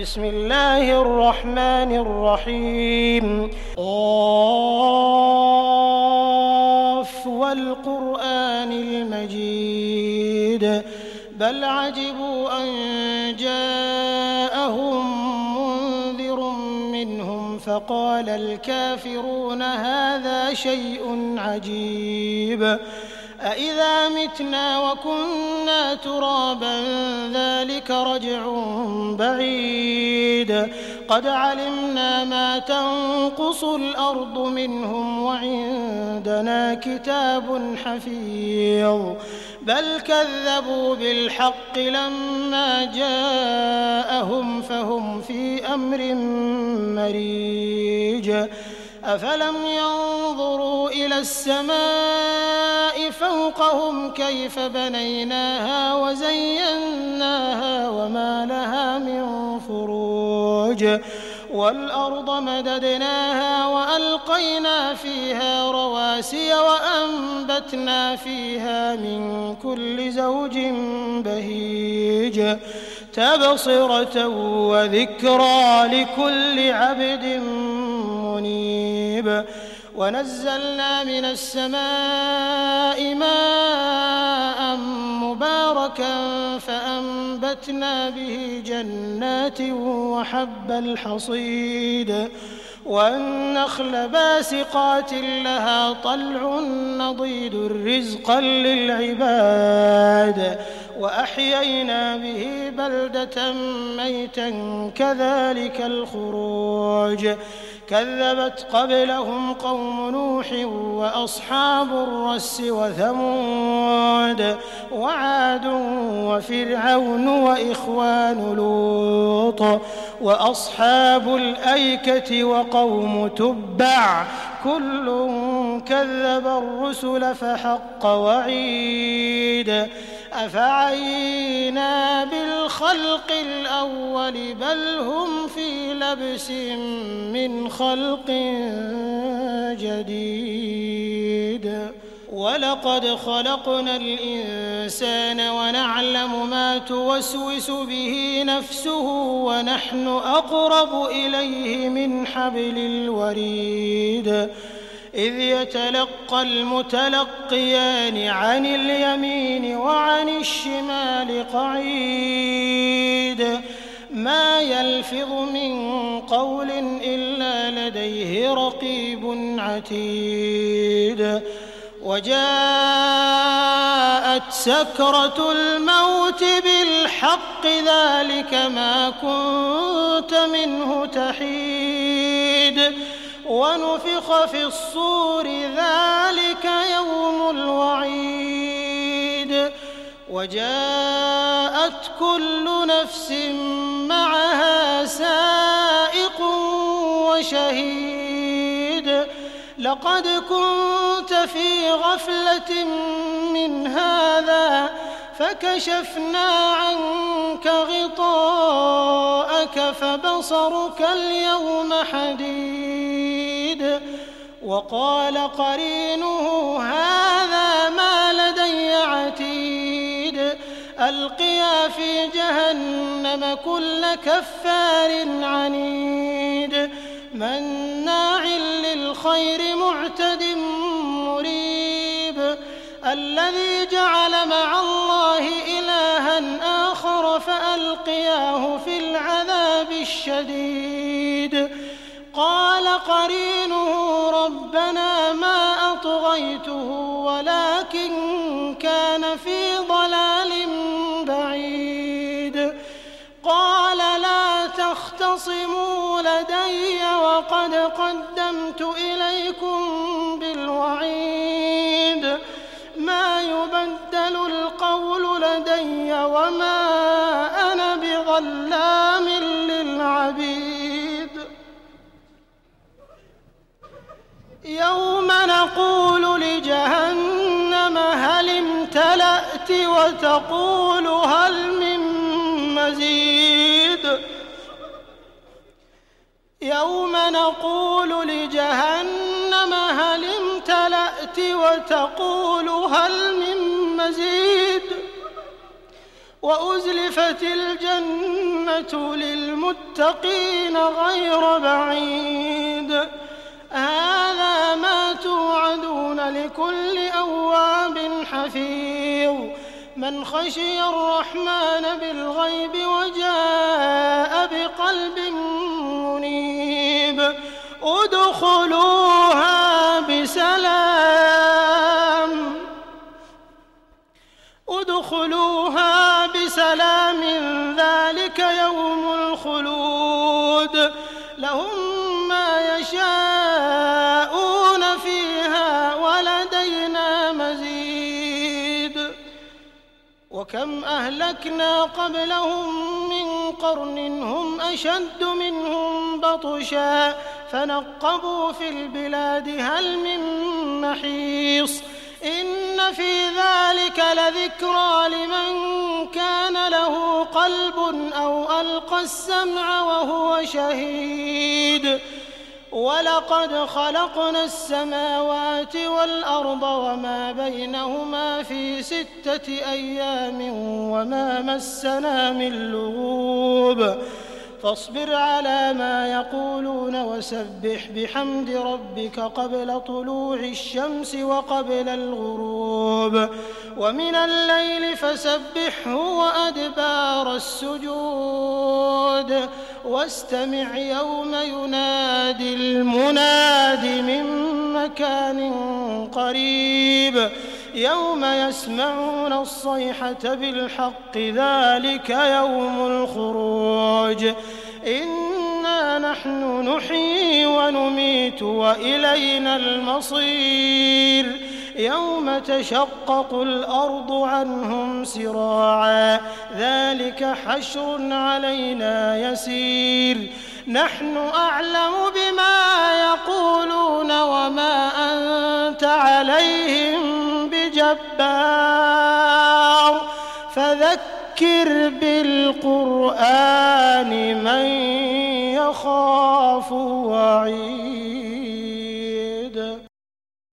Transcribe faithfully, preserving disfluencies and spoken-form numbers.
بسم الله الرحمن الرحيم قاف والقرآن المجيد بل عجبوا أن جاءهم منذر منهم فقال الكافرون هذا شيء عجيب أإذا متنا وكنا ترابا ذلك رجع بعيد قد علمنا ما تنقص الأرض منهم وعندنا كتاب حفيظ بل كذبوا بالحق لما جاءهم فهم في أمر مريج أفلم ينظروا إلى السماء فوقهم كيف بنيناها وزيناها وما لها من فروج والأرض مددناها وألقينا فيها رواسي وأنبتنا فيها من كل زوج بهيج تبصرة وذكرى لكل عبد منيب ونزلنا من السماء ماء مباركا فأنبتنا به جنات وحب الحصيد والنخل باسقات لها طلع نضيد رزقا للعباد وأحيينا به بلدة ميتا كذلك الخروج كذبت قبلهم قوم نوح وأصحاب الرس وثمود وعاد وفرعون وإخوان لوط وأصحاب الأيكة وقوم تبع كل كذب الرسل فحق وعيد أفعينا بالخلق الأول بل هم في لبس من خلق جديد ولقد خلقنا الإنسان ونعلم ما توسوس به نفسه ونحن أقرب إليه من حبل الوريد إذ يتلقى المتلقيان عن اليمين وعن الشمال قعيد ما يلفظ من قول إلا لديه رقيب عتيد وجاءت سكرة الموت بالحق ذلك ما كنت منه تحيد ونفخ في الصور ذلك يوم الوعيد وجاءت كل نفس معها سائق وشهيد لقد كنت في غفلة من هذا فكشفنا عنك غطاءك فبصرك اليوم حديد وقال قرينه هذا ما لدي عتيد ألقيا في جهنم كل كفار عنيد مناع للخير معتد مريب الذي جعل مع الله إلها آخر فألقياه في العذاب الشديد قال قرينه ربنا ما أطغيته ولكن كان في ضلال بعيد قال لا تختصموا لدي وقد قدمت إليكم بالوعيد ما يبدل القول لدي وما أنا بظلام للعبيد يوم نقول لجهنم هل امتلأت وتقول هل من مزيد يوم نقول لجهنم هل امتلأت وتقول هل من مزيد وأزلفت الجنة للمتقين غير بعيد هذا ما توعدون لكل أواب حفيظ من خشي الرحمن بالغيب وجاء بقلب منيب ادخلوها بسلام ادخلوها بسلام ذلك يوم الخلود لهم ما يشاءون فيها ولدينا مزيد وكم أهلكنا قبلهم من قرن هم أشد منهم بطشا فنقبوا في البلاد هل من محيص إن في ذلك لذكرى لمن كان له قلب أو ألقى السمع وهو شهيد ولقد خلقنا السماوات والأرض وما بينهما في ستة أيام وما مسنا من لغوب فاصبر على ما يقولون وسبح بحمد ربك قبل طلوع الشمس وقبل الغروب ومن الليل فسبحه وأدبار السجود واستمع يوم ينادي المناد من مكان قريب يوم يسمعون الصيحة بالحق ذلك يوم الخروج إنا نحن نحيي ونميت وإلينا المصير يوم تشقق الأرض عنهم سراعا ذلك حشر علينا يسير نحن أعلم بما يقولون وما أنت عليهم بجبار فذكر بالقرآن من يخاف وعيد